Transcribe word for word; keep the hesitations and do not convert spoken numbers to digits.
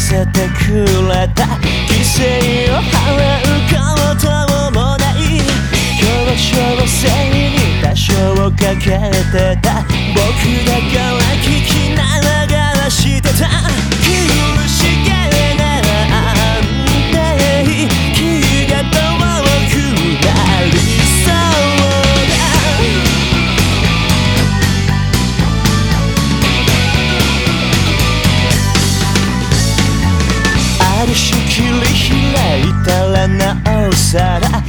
せてくれた犠牲を払うこともないこの調整に多少かけてた僕だから聞きながらしてた苦しげなんて気が遠くなりそうだある種切り開いたらなおさら